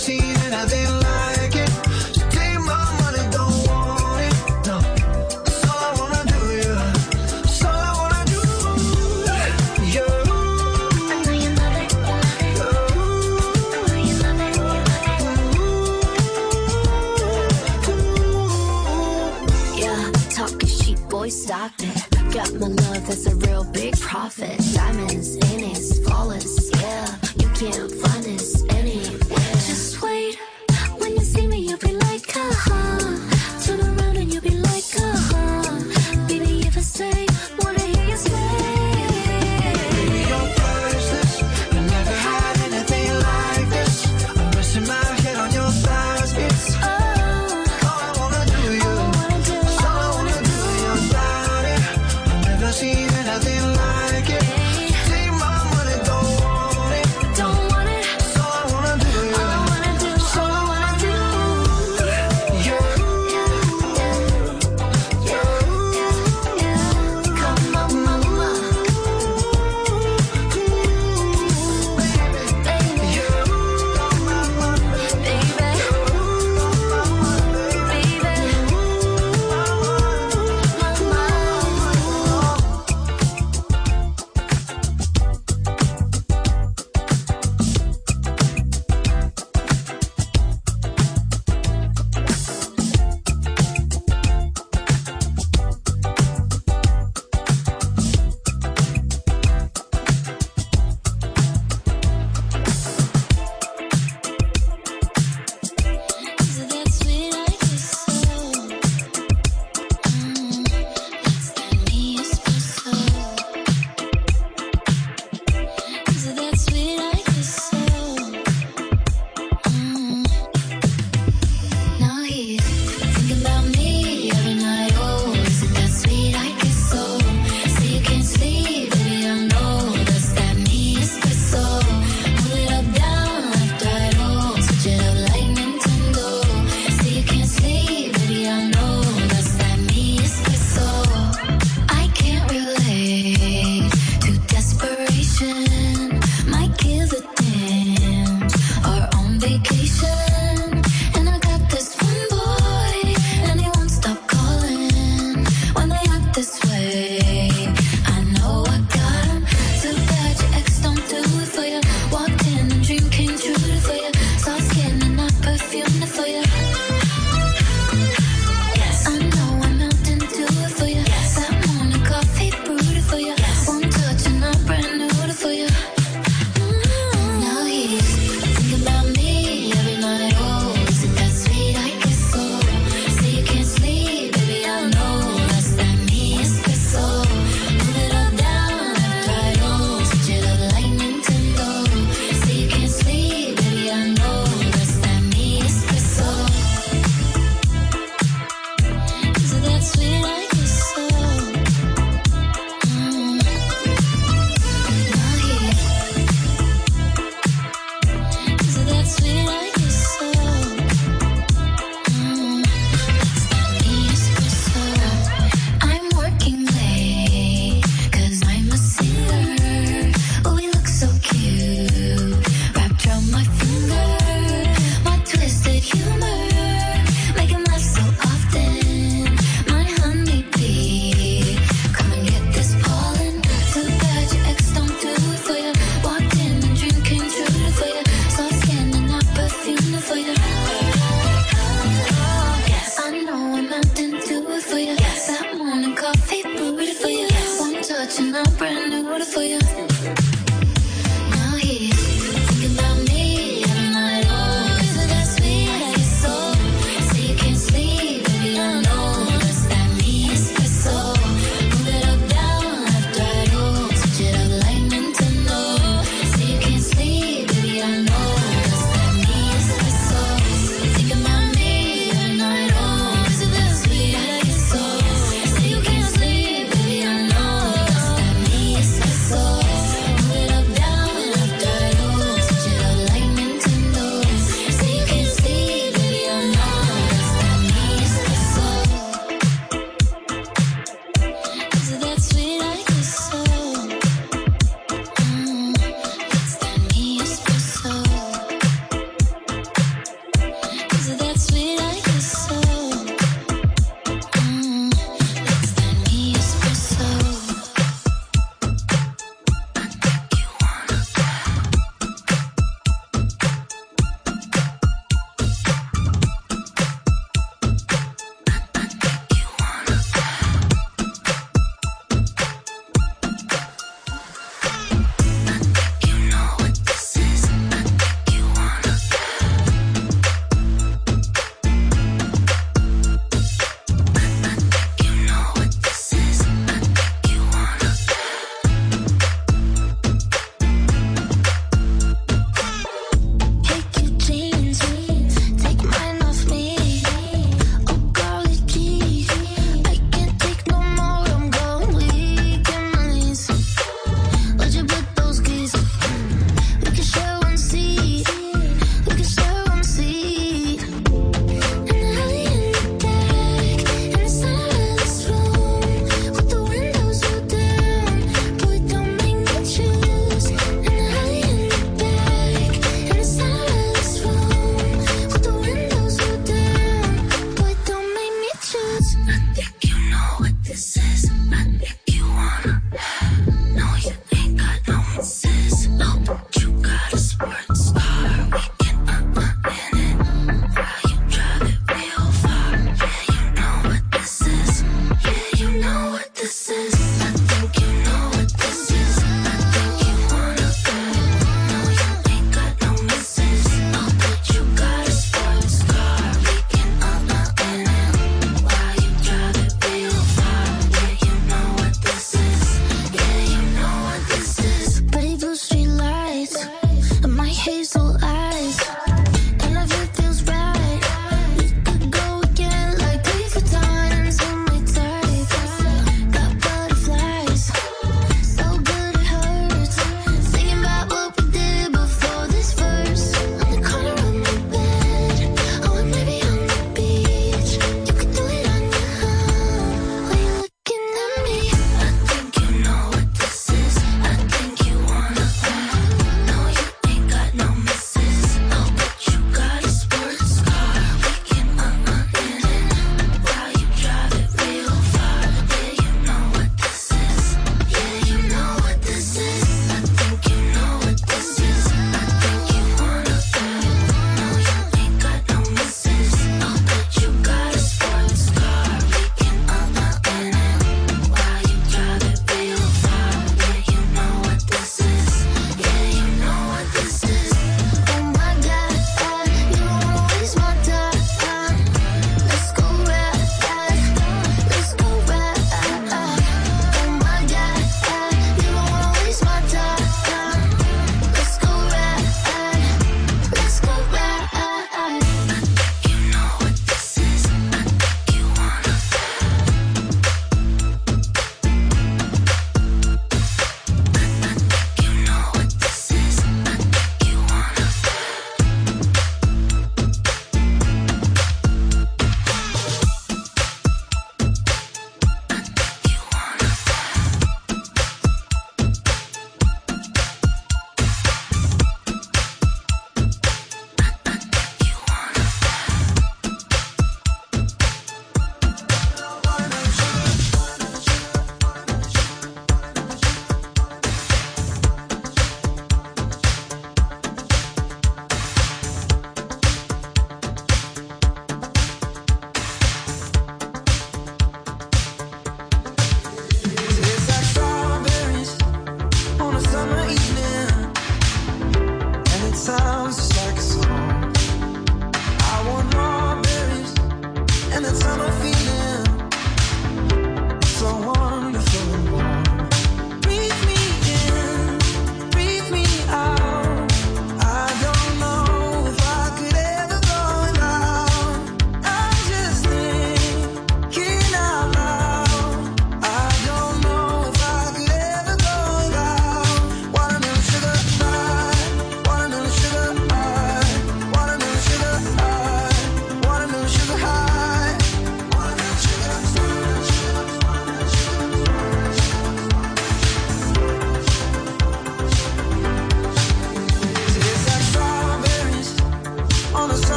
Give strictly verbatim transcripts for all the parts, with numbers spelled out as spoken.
seen anything like it. So take my money, don't want it. No, that's all I wanna do, yeah. That's all I wanna do, yeah. I know you love it, you love it. I know you love it, you love it. Yeah, talking sheep, boy, stop it. Got my love, that's a real big profit. Diamonds in it, flawless, yeah. You can't find this anywhere. Just wait, when you see me, you'll be like, uh-huh. Turn around and you'll be like, uh-huh. Baby, if I say, wanna hear you say. Baby, you're priceless. I never had anything like this. I'm resting my head on your thighs, it's Oh, all I wanna do, all I yeah. wanna do, That's all I all I wanna wanna do, your body. I've never seen anything like it. Take my money, don't want it. don't want it. That's all I wanna do, All I yeah. wanna do, all I wanna do. Yeah, Come on, mama, baby, Is it that sweet I kiss so? Mm, that's that me espresso. Is it that sweet I kiss so? Mm. Now he's thinking about me every night. Oh, is it that sweet I kiss so? Say you can't sleep, baby, I know that's that me espresso. Pull it up, down, left, right, oh, switch it up like Nintendo. Say you can't sleep, baby, I know that's that me espresso. I can't relate to desperation. Might give a damn. Are on vacation, and I got this one boy, and he won't stop calling when they act this way. I know I got him. Too bad your ex don't do it for you. Walked in and dream came true for you. Saw skin and I perfumed it for you. Yes, I know I'm melting to it for you. That morning coffee brewed it for you. One touch and I brand new it for you. Now he's thinking about me every night.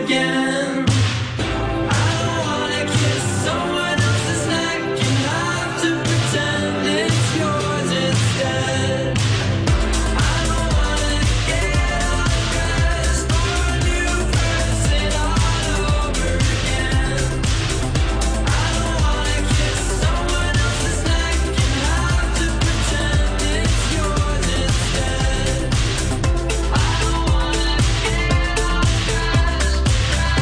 again. I don't wanna kiss someone else's neck and have to pretend it's yours instead. I don't wanna get undressed for a new person all over again. I don't wanna kiss someone else's neck and have to pretend it's yours instead. I don't wanna get undressed.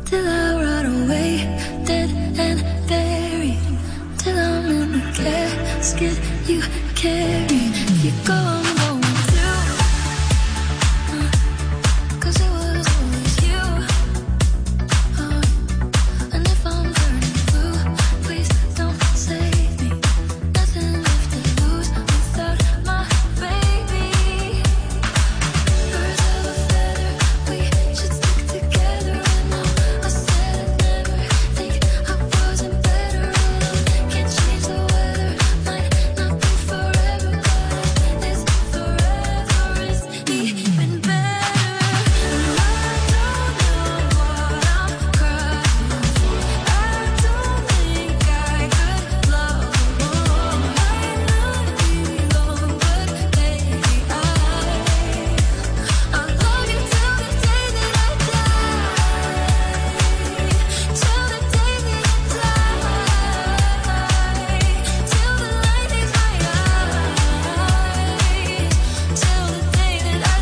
till I rot away, dead and buried, till I'm in the casket you carry. If you go, I'm going too, uh, 'cause it was always you. Uh, and if I'm turning blue, please don't save me. Nothing left to lose without my baby. Birds of a feather, we should stick together. And no, I said I'd never think I wasn't better alone. Can't change the weather, might not be forever, but it's forever is even better. And I don't know what I'm crying for. I don't think I could love more. Might not be long, but baby, I I'll love you till the day that I die. Till the day that I die. Till the light leaves my eyes. Till the day that I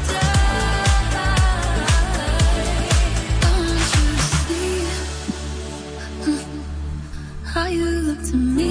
die. I want you to see how you look to me.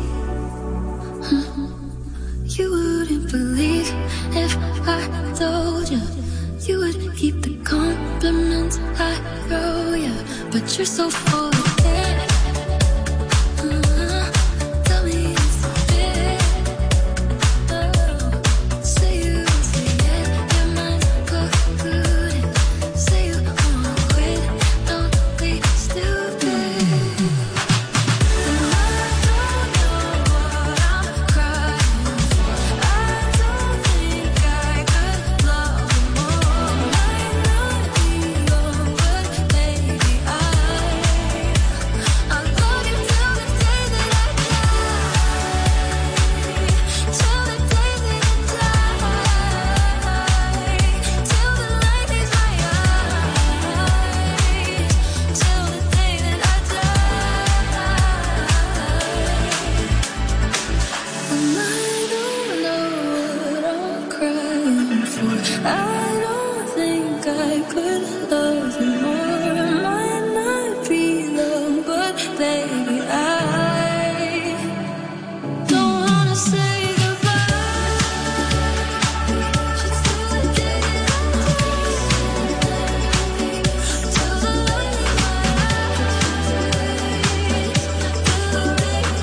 You wouldn't believe if I told you. You would keep the compliments I throw you, but you're so full of it. Uh, Tell me it's a fit. Oh, say you won't say it, your mind's polluted. Say you wanna quit, don't be stupid. And I don't know what I'm crying for. I don't think I could love more. Might not be long, but baby, I I love you till the day that I die. Till the day that I die. Till the light leaves my eyes. Till the day that I die. And I don't know what I'm crying for. I don't think I could love you more. It might not be long, but baby, I don't wanna say goodbye. Just till the day that I die. Till the light leaves my eyes. Till the day I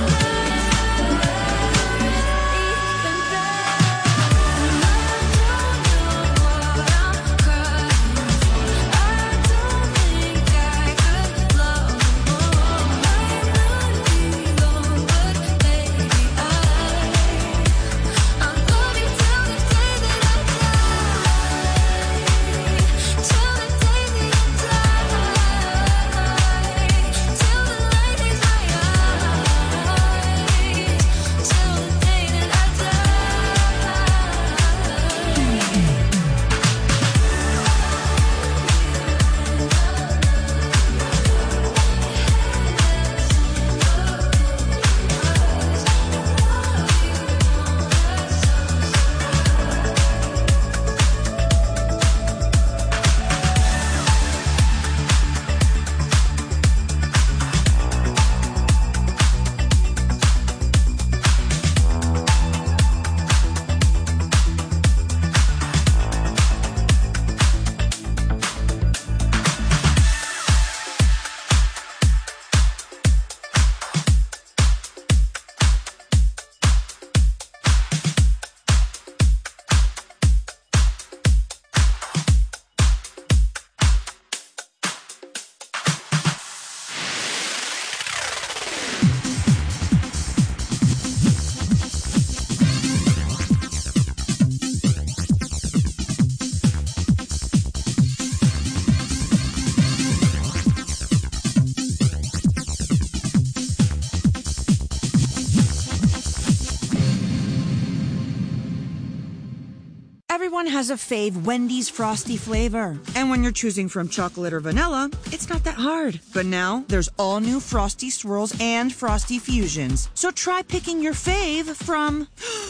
Everyone has a fave Wendy's Frosty flavor. And when you're choosing from chocolate or vanilla, it's not that hard. But now, there's all new Frosty Swirls and Frosty Fusions. So try picking your fave from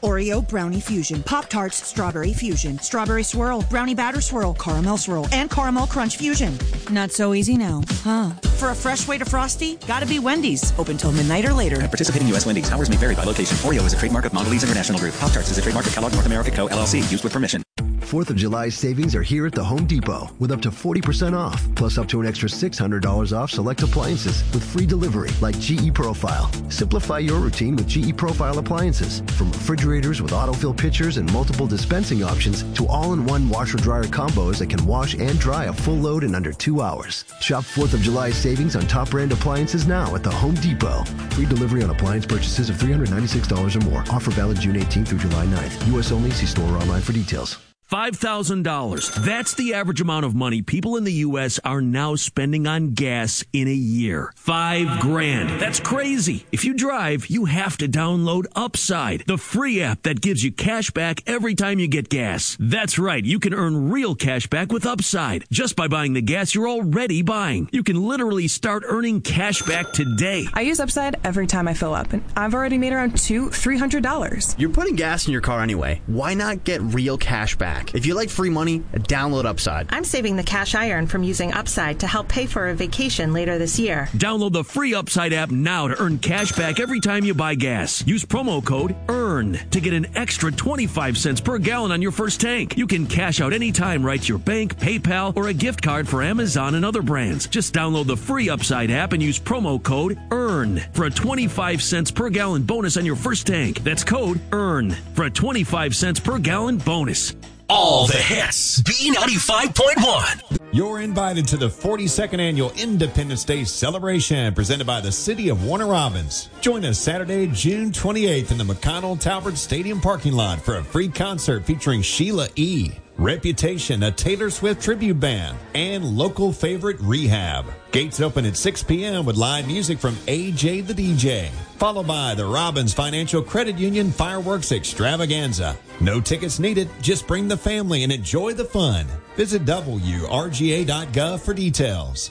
Oreo Brownie Fusion, Pop-Tarts Strawberry Fusion, Strawberry Swirl, Brownie Batter Swirl, Caramel Swirl, and Caramel Crunch Fusion. Not so easy now, huh? For a fresh way to Frosty, gotta be Wendy's. Open till midnight or later. At participating U S Wendy's, hours may vary by location. Oreo is a trademark of Mondelez International Group. Pop-Tarts is a trademark of Kellogg North America Co. L L C. Used with permission. fourth of July savings are here at the Home Depot with up to forty percent off, plus up to an extra six hundred dollars off select appliances with free delivery like G E Profile. Simplify your routine with G E Profile appliances. From refrigerators with autofill pitchers and multiple dispensing options to all-in-one washer-dryer combos that can wash and dry a full load in under two hours. Shop fourth of July savings on top brand appliances now at the Home Depot. Free delivery on appliance purchases of three hundred ninety-six dollars or more. Offer valid June eighteenth through July ninth. U S only. See store or online for details. five thousand dollars. That's the average amount of money people in the U S are now spending on gas in a year. Five grand. That's crazy. If you drive, you have to download Upside, the free app that gives you cash back every time you get gas. That's right. You can earn real cash back with Upside just by buying the gas you're already buying. You can literally start earning cash back today. I use Upside every time I fill up, and I've already made around two, three hundred dollars. You're putting gas in your car anyway. Why not get real cash back? If you like free money, download Upside. I'm saving the cash I earn from using Upside to help pay for a vacation later this year. Download the free Upside app now to earn cash back every time you buy gas. Use promo code EARN to get an extra twenty-five cents per gallon on your first tank. You can cash out anytime right to your bank, PayPal, or a gift card for Amazon and other brands. Just download the free Upside app and use promo code EARN for a twenty-five cents per gallon bonus on your first tank. That's code EARN for a twenty-five cents per gallon bonus. All the hits. B ninety-five point one. You're invited to the forty-second Annual Independence Day Celebration presented by the City of Warner Robins. Join us Saturday, June twenty-eighth in the McConnell Talbert Stadium parking lot for a free concert featuring Sheila E., Reputation, a Taylor Swift tribute band, and local favorite Rehab. Gates open at six p.m. with live music from A J the D J, followed by the Robbins Financial Credit Union Fireworks Extravaganza. No tickets needed, just bring the family and enjoy the fun. Visit W R G A dot gov for details.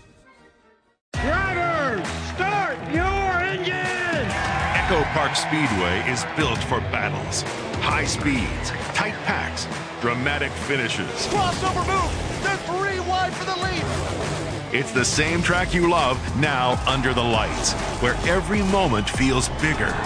Drivers, start your engine! Echo Park Speedway is built for battles, high speeds, tight packs, dramatic finishes. Crossover move! They're three wide for the lead! It's the same track you love, now under the lights, where every moment feels bigger.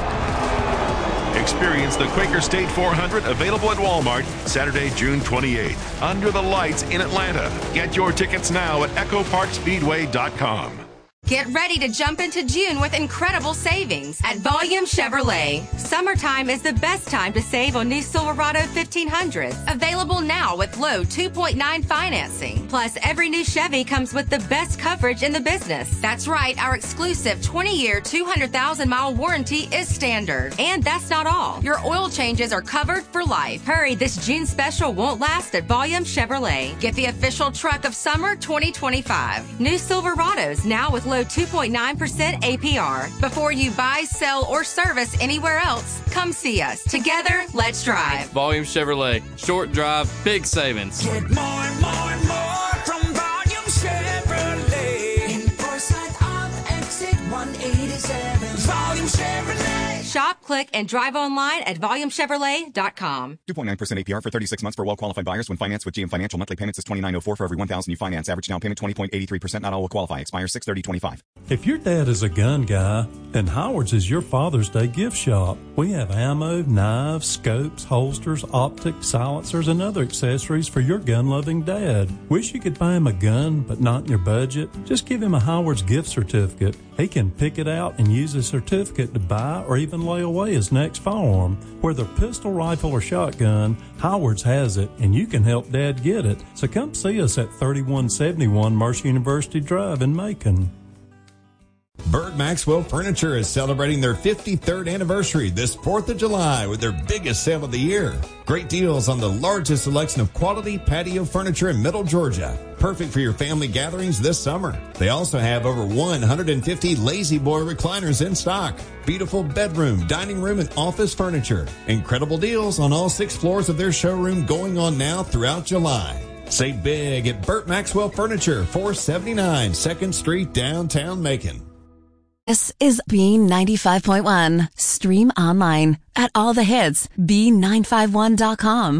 Experience the Quaker State four hundred, available at Walmart, Saturday, June twenty-eighth. Under the lights in Atlanta. Get your tickets now at echo park speedway dot com. Get ready to jump into June with incredible savings at Volume Chevrolet. Summertime is the best time to save on new Silverado fifteen hundreds. Available now with low two point nine financing. Plus, every new Chevy comes with the best coverage in the business. That's right, our exclusive twenty-year, two hundred thousand mile warranty is standard. And that's not all. Your oil changes are covered for life. Hurry, this June special won't last at Volume Chevrolet. Get the official truck of summer twenty twenty-five. New Silverados now with low two point nine percent A P R. Before you buy, sell, or service anywhere else, come see us. Together, let's drive. Volume Chevrolet. Short drive, big savings. Get more and more and more from Volume Chevrolet. In Forsyth on exit one eighty-seven. Volume Chevrolet. Shop, click, and drive online at volume chevrolet dot com. two point nine percent A P R for thirty-six months for well-qualified buyers when financed with G M Financial. Monthly payments is twenty-nine oh four for every one thousand you finance. Average down payment twenty point eight three percent. Not all will qualify. Expires six thirty twenty-five. If your dad is a gun guy, then Howard's is your Father's Day gift shop. We have ammo, knives, scopes, holsters, optics, silencers, and other accessories for your gun-loving dad. Wish you could buy him a gun, but not in your budget? Just give him a Howard's gift certificate. He can pick it out and use a certificate to buy or even lay away his next firearm. Whether pistol, rifle, or shotgun, Howard's has it, and you can help Dad get it. So come see us at thirty-one seventy-one Mercer University Drive in Macon. Burt Maxwell Furniture is celebrating their fifty-third anniversary this fourth of July with their biggest sale of the year. Great deals on the largest selection of quality patio furniture in Middle Georgia. Perfect for your family gatherings this summer. They also have over one hundred fifty Lazy Boy recliners in stock. Beautiful bedroom, dining room, and office furniture. Incredible deals on all six floors of their showroom going on now throughout July. Save big at Burt Maxwell Furniture, four seventy-nine second Street, downtown Macon. This is B ninety-five point one. Stream online at all the hits B nine five one dot com.